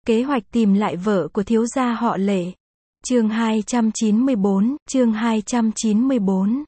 Kế hoạch tìm lại vợ của thiếu gia họ Lệ. Chương 294.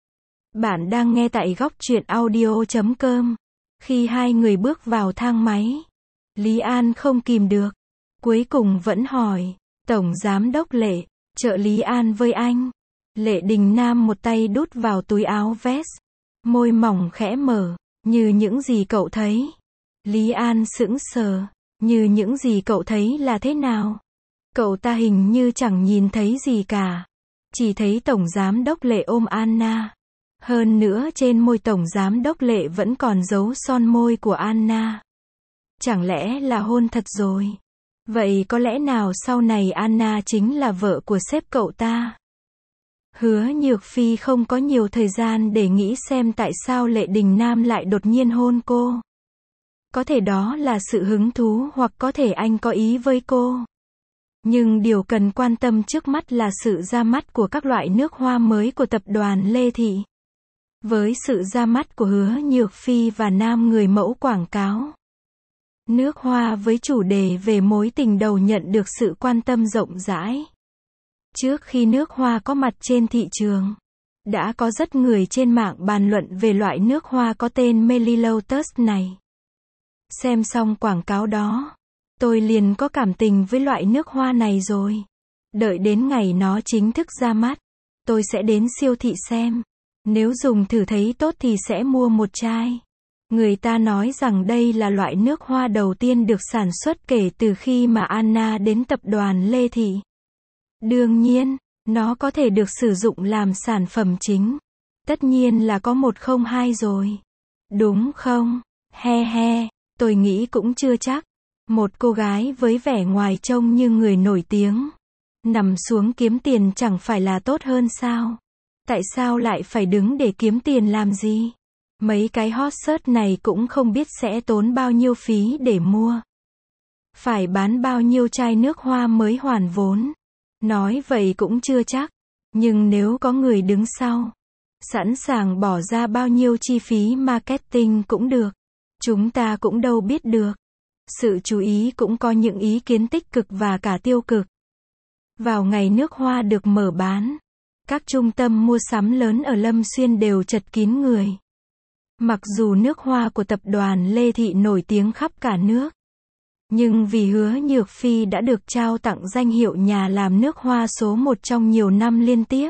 Bạn đang nghe tại góc truyện audio.com. Khi hai người bước vào thang máy, Lý An không kìm được, cuối cùng vẫn hỏi, Tổng Giám đốc Lệ, trợ lý An với anh. Lệ Đình Nam một tay đút vào túi áo vest, môi mỏng khẽ mở, như những gì cậu thấy. Lý An sững sờ, như những gì cậu thấy là thế nào? Cậu ta hình như chẳng nhìn thấy gì cả. Chỉ thấy Tổng Giám đốc Lệ ôm Anna. Hơn nữa trên môi Tổng Giám đốc Lệ vẫn còn dấu son môi của Anna. Chẳng lẽ là hôn thật rồi? Vậy có lẽ nào sau này Anna chính là vợ của sếp cậu ta? Hứa Nhược Phi không có nhiều thời gian để nghĩ xem tại sao Lệ Đình Nam lại đột nhiên hôn cô. Có thể đó là sự hứng thú hoặc có thể anh có ý với cô. Nhưng điều cần quan tâm trước mắt là sự ra mắt của các loại nước hoa mới của tập đoàn Lê Thị. Với sự ra mắt của Hứa Nhược Phi và nam người mẫu quảng cáo, nước hoa với chủ đề về mối tình đầu nhận được sự quan tâm rộng rãi. Trước khi nước hoa có mặt trên thị trường, đã có rất người trên mạng bàn luận về loại nước hoa có tên Melly Lotus này. Xem xong quảng cáo đó, tôi liền có cảm tình với loại nước hoa này rồi. Đợi đến ngày nó chính thức ra mắt, tôi sẽ đến siêu thị xem. Nếu dùng thử thấy tốt thì sẽ mua một chai. Người ta nói rằng đây là loại nước hoa đầu tiên được sản xuất kể từ khi mà Anna đến tập đoàn Lê Thị. Đương nhiên, nó có thể được sử dụng làm sản phẩm chính. Tất nhiên là có 102 rồi. Đúng không? He he, tôi nghĩ cũng chưa chắc. Một cô gái với vẻ ngoài trông như người nổi tiếng, nằm xuống kiếm tiền chẳng phải là tốt hơn sao? Tại sao lại phải đứng để kiếm tiền làm gì? Mấy cái hot search này cũng không biết sẽ tốn bao nhiêu phí để mua. Phải bán bao nhiêu chai nước hoa mới hoàn vốn. Nói vậy cũng chưa chắc. Nhưng nếu có người đứng sau, sẵn sàng bỏ ra bao nhiêu chi phí marketing cũng được. Chúng ta cũng đâu biết được. Sự chú ý cũng có những ý kiến tích cực và cả tiêu cực. Vào ngày nước hoa được mở bán, các trung tâm mua sắm lớn ở Lâm Xuyên đều chật kín người. Mặc dù nước hoa của tập đoàn Lê Thị nổi tiếng khắp cả nước, nhưng vì Hứa Nhược Phi đã được trao tặng danh hiệu nhà làm nước hoa số 1 trong nhiều năm liên tiếp,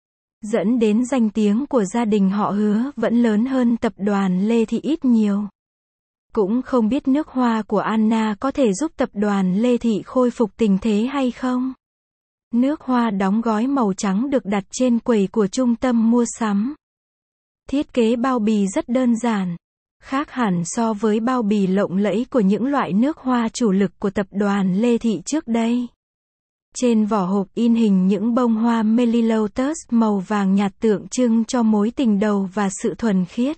dẫn đến danh tiếng của gia đình họ Hứa vẫn lớn hơn tập đoàn Lê Thị ít nhiều. Cũng không biết nước hoa của Anna có thể giúp tập đoàn Lê Thị khôi phục tình thế hay không? Nước hoa đóng gói màu trắng được đặt trên quầy của trung tâm mua sắm. Thiết kế bao bì rất đơn giản, khác hẳn so với bao bì lộng lẫy của những loại nước hoa chủ lực của tập đoàn Lê Thị trước đây. Trên vỏ hộp in hình những bông hoa Melly Lotus màu vàng nhạt tượng trưng cho mối tình đầu và sự thuần khiết.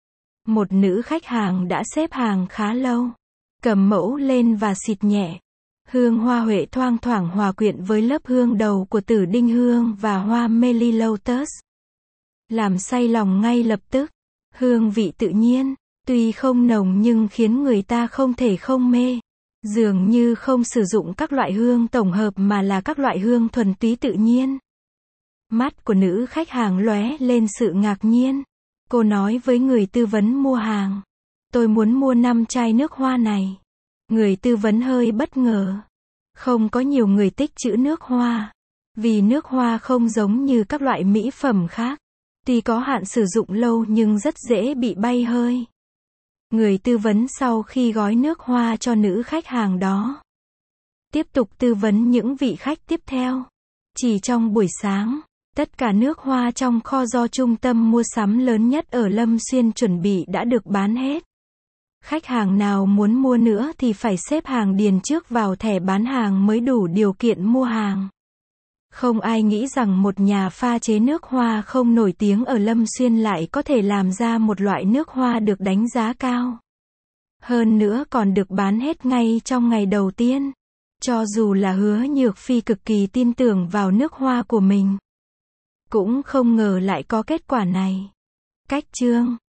Một nữ khách hàng đã xếp hàng khá lâu, cầm mẫu lên và xịt nhẹ. Hương hoa huệ thoang thoảng hòa quyện với lớp hương đầu của tử đinh hương và hoa Melly Lotus, làm say lòng ngay lập tức. Hương vị tự nhiên, tuy không nồng nhưng khiến người ta không thể không mê. Dường như không sử dụng các loại hương tổng hợp mà là các loại hương thuần túy tự nhiên. Mắt của nữ khách hàng lóe lên sự ngạc nhiên. Cô nói với người tư vấn mua hàng, tôi muốn mua 5 chai nước hoa này. Người tư vấn hơi bất ngờ. Không có nhiều người tích trữ nước hoa. Vì nước hoa không giống như các loại mỹ phẩm khác. Tuy có hạn sử dụng lâu nhưng rất dễ bị bay hơi. Người tư vấn sau khi gói nước hoa cho nữ khách hàng đó, tiếp tục tư vấn những vị khách tiếp theo. Chỉ trong buổi sáng, tất cả nước hoa trong kho do trung tâm mua sắm lớn nhất ở Lâm Xuyên chuẩn bị đã được bán hết. Khách hàng nào muốn mua nữa thì phải xếp hàng điền trước vào thẻ bán hàng mới đủ điều kiện mua hàng. Không ai nghĩ rằng một nhà pha chế nước hoa không nổi tiếng ở Lâm Xuyên lại có thể làm ra một loại nước hoa được đánh giá cao. Hơn nữa còn được bán hết ngay trong ngày đầu tiên. Cho dù là Hứa Nhược Phi cực kỳ tin tưởng vào nước hoa của mình, cũng không ngờ lại có kết quả này. Cách chương